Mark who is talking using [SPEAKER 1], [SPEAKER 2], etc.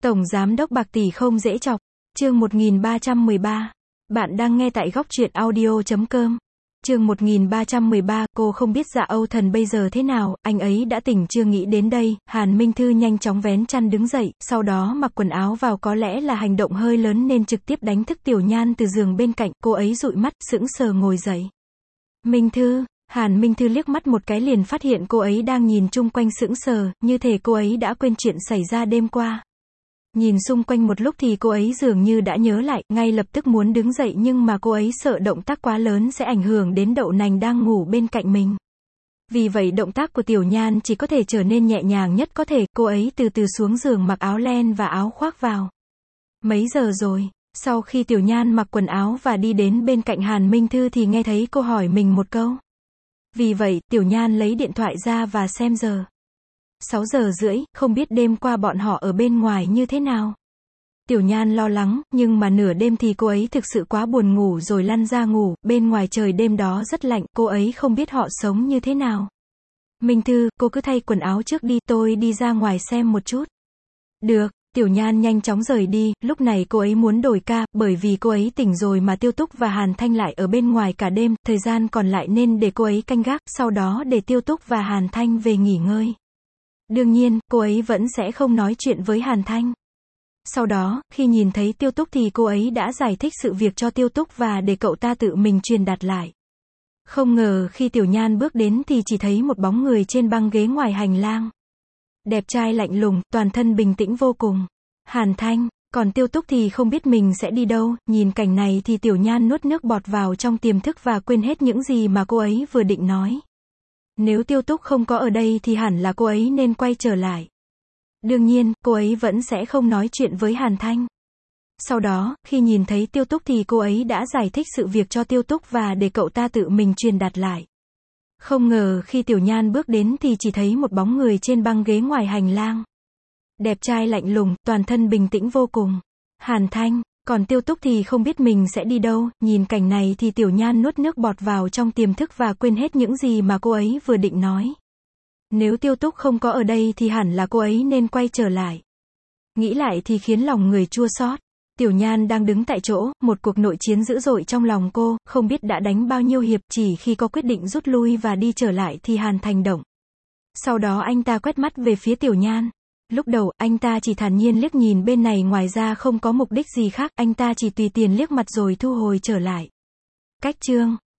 [SPEAKER 1] Tổng giám đốc bạc tỷ không dễ chọc. Chương 1313. Bạn đang nghe tại góc truyện audio.com. Chương 1313, cô không biết Dạ Âu Thần bây giờ thế nào, anh ấy đã tỉnh chưa? Nghĩ đến đây, Hàn Minh Thư nhanh chóng vén chăn đứng dậy, sau đó mặc quần áo vào, có lẽ là hành động hơi lớn nên trực tiếp đánh thức Tiểu Nhan từ giường bên cạnh, cô ấy dụi mắt, sững sờ ngồi dậy. Minh Thư. Hàn Minh Thư liếc mắt một cái liền phát hiện cô ấy đang nhìn chung quanh sững sờ, như thể cô ấy đã quên chuyện xảy ra đêm qua. Nhìn xung quanh một lúc thì cô ấy dường như đã nhớ lại, ngay lập tức muốn đứng dậy nhưng mà cô ấy sợ động tác quá lớn sẽ ảnh hưởng đến Đậu Nành đang ngủ bên cạnh mình. Vì vậy động tác của Tiểu Nhan chỉ có thể trở nên nhẹ nhàng nhất có thể, cô ấy từ từ xuống giường mặc áo len và áo khoác vào. Mấy giờ rồi? Sau khi Tiểu Nhan mặc quần áo và đi đến bên cạnh Hàn Minh Thư thì nghe thấy cô hỏi mình một câu. Vì vậy, Tiểu Nhan lấy điện thoại ra và xem giờ. 6 giờ rưỡi, không biết đêm qua bọn họ ở bên ngoài như thế nào. Tiểu Nhan lo lắng, nhưng mà nửa đêm thì cô ấy thực sự quá buồn ngủ rồi lăn ra ngủ, bên ngoài trời đêm đó rất lạnh, cô ấy không biết họ sống như thế nào. Minh Thư, cô cứ thay quần áo trước đi, tôi đi ra ngoài xem một chút. Được. Tiểu Nhan nhanh chóng rời đi, lúc này cô ấy muốn đổi ca, bởi vì cô ấy tỉnh rồi mà Tiêu Túc và Hàn Thanh lại ở bên ngoài cả đêm, thời gian còn lại nên để cô ấy canh gác, sau đó để Tiêu Túc và Hàn Thanh về nghỉ ngơi. Đương nhiên, cô ấy vẫn sẽ không nói chuyện với Hàn Thanh. Sau đó, khi nhìn thấy Tiêu Túc thì cô ấy đã giải thích sự việc cho Tiêu Túc và để cậu ta tự mình truyền đạt lại. Không ngờ khi Tiểu Nhan bước đến thì chỉ thấy một bóng người trên băng ghế ngoài hành lang. Đẹp trai lạnh lùng, toàn thân bình tĩnh vô cùng. Hàn Thanh, còn Tiêu Túc thì không biết mình sẽ đi đâu, nhìn cảnh này thì Tiểu Nhan nuốt nước bọt vào trong tiềm thức và quên hết những gì mà cô ấy vừa định nói. Nếu Tiêu Túc không có ở đây thì hẳn là cô ấy nên quay trở lại. Đương nhiên, cô ấy vẫn sẽ không nói chuyện với Hàn Thanh. Sau đó, khi nhìn thấy Tiêu Túc thì cô ấy đã giải thích sự việc cho Tiêu Túc và để cậu ta tự mình truyền đạt lại. Không ngờ khi Tiểu Nhan bước đến thì chỉ thấy một bóng người trên băng ghế ngoài hành lang. Đẹp trai lạnh lùng, toàn thân bình tĩnh vô cùng. Hàn Thanh, còn Tiêu Túc thì không biết mình sẽ đi đâu, nhìn cảnh này thì Tiểu Nhan nuốt nước bọt vào trong tiềm thức và quên hết những gì mà cô ấy vừa định nói. Nếu Tiêu Túc không có ở đây thì hẳn là cô ấy nên quay trở lại. Nghĩ lại thì khiến lòng người chua xót. Tiểu Nhan đang đứng tại chỗ, một cuộc nội chiến dữ dội trong lòng cô, không biết đã đánh bao nhiêu hiệp, chỉ khi có quyết định rút lui và đi trở lại thì Hàn Thành động. Sau đó anh ta quét mắt về phía Tiểu Nhan. Lúc đầu, anh ta chỉ thản nhiên liếc nhìn bên này, ngoài ra không có mục đích gì khác, anh ta chỉ tùy tiền liếc mặt rồi thu hồi trở lại. Cách chương